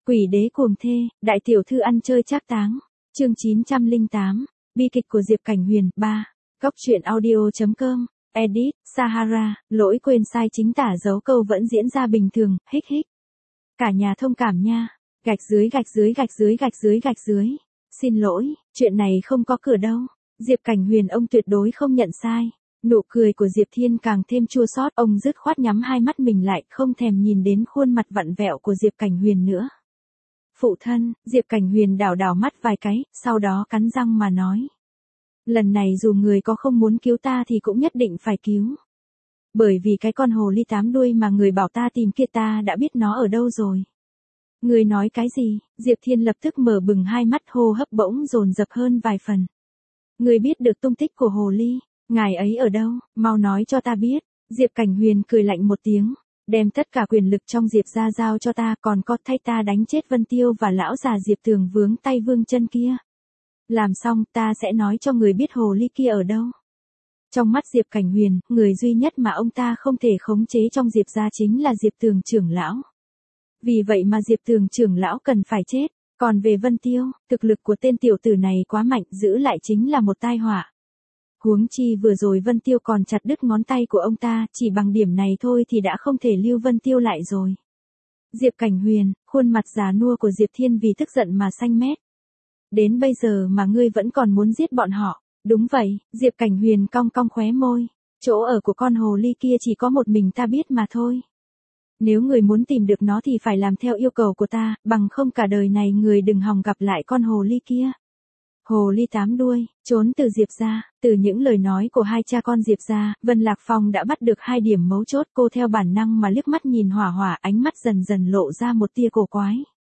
Quỷ đế cuồng thê, đại tiểu thư ăn chơi trác táng. Chương 908, bi kịch của Diệp Cảnh Huyền, 3. Góc truyện audio.com, edit, Sahara, lỗi quên sai chính tả dấu câu vẫn diễn ra bình thường, hích hích. Cả nhà thông cảm nha. Gạch dưới gạch dưới gạch dưới gạch dưới gạch dưới. Xin lỗi, chuyện này không có cửa đâu. Diệp Cảnh Huyền ông tuyệt đối không nhận sai. Nụ cười của Diệp Thiên càng thêm chua xót, ông dứt khoát nhắm hai mắt mình lại, không thèm nhìn đến khuôn mặt vặn vẹo của Diệp Cảnh Huyền nữa. Phụ thân, Diệp Cảnh Huyền đảo đảo mắt vài cái, sau đó cắn răng mà nói. Lần này dù người có không muốn cứu ta thì cũng nhất định phải cứu. Bởi vì cái con hồ ly 8 đuôi mà người bảo ta tìm kia ta đã biết nó ở đâu rồi. Người nói cái gì? Diệp Thiên lập tức mở bừng hai mắt, hô hấp bỗng dồn dập hơn vài phần. Người biết được tung tích của hồ ly, ngài ấy ở đâu, mau nói cho ta biết. Diệp Cảnh Huyền cười lạnh một tiếng. Đem tất cả quyền lực trong Diệp gia giao cho ta, còn có thay ta đánh chết Vân Tiêu và lão già Diệp Tường vướng tay vương chân kia. Làm xong ta sẽ nói cho người biết hồ ly kia ở đâu. Trong mắt Diệp Cảnh Huyền, người duy nhất mà ông ta không thể khống chế trong Diệp gia chính là Diệp Tường trưởng lão. Vì vậy mà Diệp Tường trưởng lão cần phải chết. Còn về Vân Tiêu, thực lực của tên tiểu tử này quá mạnh, giữ lại chính là một tai họa. Huống chi vừa rồi Vân Tiêu còn chặt đứt ngón tay của ông ta, chỉ bằng điểm này thôi thì đã không thể lưu Vân Tiêu lại rồi. Diệp Cảnh Huyền, khuôn mặt già nua của Diệp Thiên vì tức giận mà xanh mét. Đến bây giờ mà ngươi vẫn còn muốn giết bọn họ. Đúng vậy, Diệp Cảnh Huyền cong cong khóe môi. Chỗ ở của con hồ ly kia chỉ có một mình ta biết mà thôi. Nếu người muốn tìm được nó thì phải làm theo yêu cầu của ta, bằng không cả đời này người đừng hòng gặp lại con hồ ly kia. Hồ ly 8 đuôi, trốn từ Diệp gia. Từ những lời nói của hai cha con Diệp gia, Vân Lạc Phong đã bắt được hai điểm mấu chốt. Cô theo bản năng mà liếc mắt nhìn Hỏa Hỏa, ánh mắt dần dần lộ ra một tia cổ quái.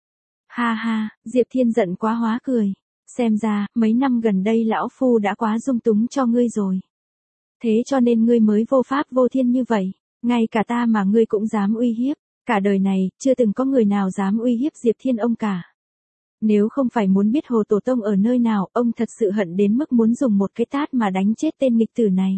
Ha ha, Diệp Thiên giận quá hóa cười. Xem ra, mấy năm gần đây lão phu đã quá dung túng cho ngươi rồi. Thế cho nên ngươi mới vô pháp vô thiên như vậy. Ngay cả ta mà ngươi cũng dám uy hiếp. Cả đời này, chưa từng có người nào dám uy hiếp Diệp Thiên ông cả. Nếu không phải muốn biết Hồ Tổ Tông ở nơi nào, ông thật sự hận đến mức muốn dùng một cái tát mà đánh chết tên nghịch tử này.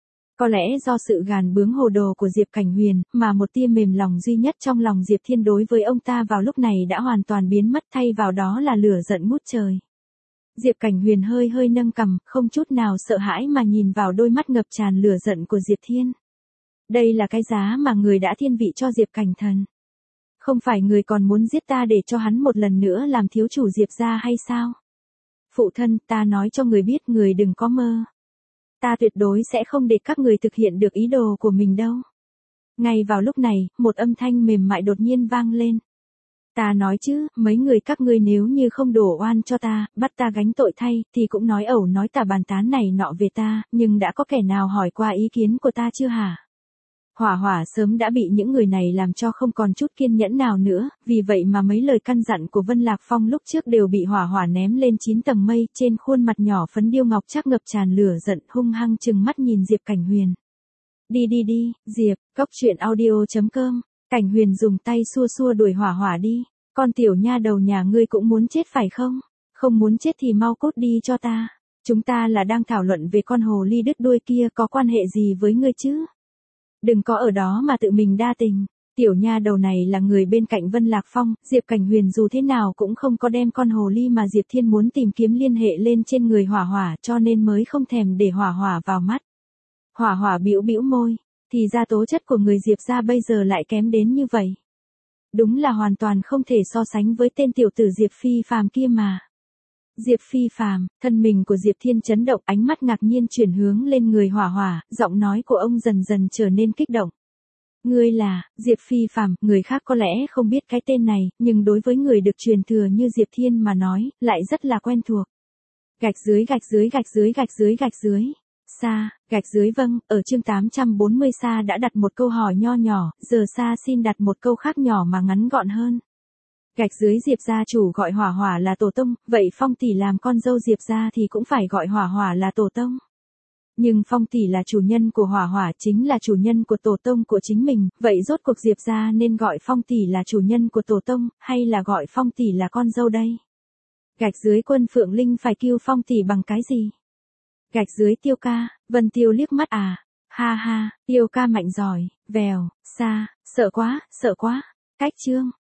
Có lẽ do sự gàn bướng hồ đồ của Diệp Cảnh Huyền, mà một tia mềm lòng duy nhất trong lòng Diệp Thiên đối với ông ta vào lúc này đã hoàn toàn biến mất, thay vào đó là lửa giận ngút trời. Diệp Cảnh Huyền hơi hơi nâng cằm, không chút nào sợ hãi mà nhìn vào đôi mắt ngập tràn lửa giận của Diệp Thiên. Đây là cái giá mà người đã thiên vị cho Diệp Cảnh Thần. Không phải người còn muốn giết ta để cho hắn một lần nữa làm thiếu chủ Diệp gia hay sao? Phụ thân, ta nói cho người biết, người đừng có mơ. Ta tuyệt đối sẽ không để các người thực hiện được ý đồ của mình đâu. Ngay vào lúc này, một âm thanh mềm mại đột nhiên vang lên. Ta nói chứ, mấy người các ngươi nếu như không đổ oan cho ta, bắt ta gánh tội thay, thì cũng nói ẩu nói tà bàn tán này nọ về ta, nhưng đã có kẻ nào hỏi qua ý kiến của ta chưa hả? Hỏa Hỏa sớm đã bị những người này làm cho không còn chút kiên nhẫn nào nữa, vì vậy mà mấy lời căn dặn của Vân Lạc Phong lúc trước đều bị Hỏa Hỏa ném lên 9 tầng mây, trên khuôn mặt nhỏ phấn điêu ngọc chắc ngập tràn lửa giận, hung hăng trừng mắt nhìn Diệp Cảnh Huyền. Đi đi đi, Diệp, góc truyện audio.com. Cảnh Huyền dùng tay xua xua đuổi Hỏa Hỏa đi. Con tiểu nha đầu nhà ngươi cũng muốn chết phải không? Không muốn chết thì mau cút đi cho ta. Chúng ta là đang thảo luận về con hồ ly đứt đuôi kia, có quan hệ gì với ngươi chứ? Đừng có ở đó mà tự mình đa tình. Tiểu nha đầu này là người bên cạnh Vân Lạc Phong, Diệp Cảnh Huyền dù thế nào cũng không có đem con hồ ly mà Diệp Thiên muốn tìm kiếm liên hệ lên trên người Hỏa Hỏa, cho nên mới không thèm để Hỏa Hỏa vào mắt. Hỏa Hỏa bĩu bĩu môi, thì ra tố chất của người Diệp gia bây giờ lại kém đến như vậy. Đúng là hoàn toàn không thể so sánh với tên tiểu tử Diệp Phi Phàm kia mà. Diệp Phi Phàm, thân mình của Diệp Thiên chấn động, ánh mắt ngạc nhiên chuyển hướng lên người Hỏa Hỏa, giọng nói của ông dần dần trở nên kích động. Ngươi là Diệp Phi Phàm, người khác có lẽ không biết cái tên này, nhưng đối với người được truyền thừa như Diệp Thiên mà nói, lại rất là quen thuộc. Gạch dưới gạch dưới gạch dưới gạch dưới gạch dưới. Sa, gạch dưới vâng, ở chương 840 Sa đã đặt một câu hỏi nho nhỏ, giờ Sa xin đặt một câu khác nhỏ mà ngắn gọn hơn. Gạch dưới Diệp gia chủ gọi Hỏa Hỏa là tổ tông, vậy Phong tỷ làm con dâu Diệp gia thì cũng phải gọi Hỏa Hỏa là tổ tông. Nhưng Phong tỷ là chủ nhân của Hỏa Hỏa, chính là chủ nhân của tổ tông của chính mình, vậy rốt cuộc Diệp gia nên gọi Phong tỷ là chủ nhân của tổ tông, hay là gọi Phong tỷ là con dâu đây? Gạch dưới Quân Phượng Linh phải kêu Phong tỷ bằng cái gì? Gạch dưới Tiêu ca, Vân Tiêu liếc mắt à, ha ha, Tiêu ca mạnh giỏi, vèo, Sa, sợ quá, cách chương.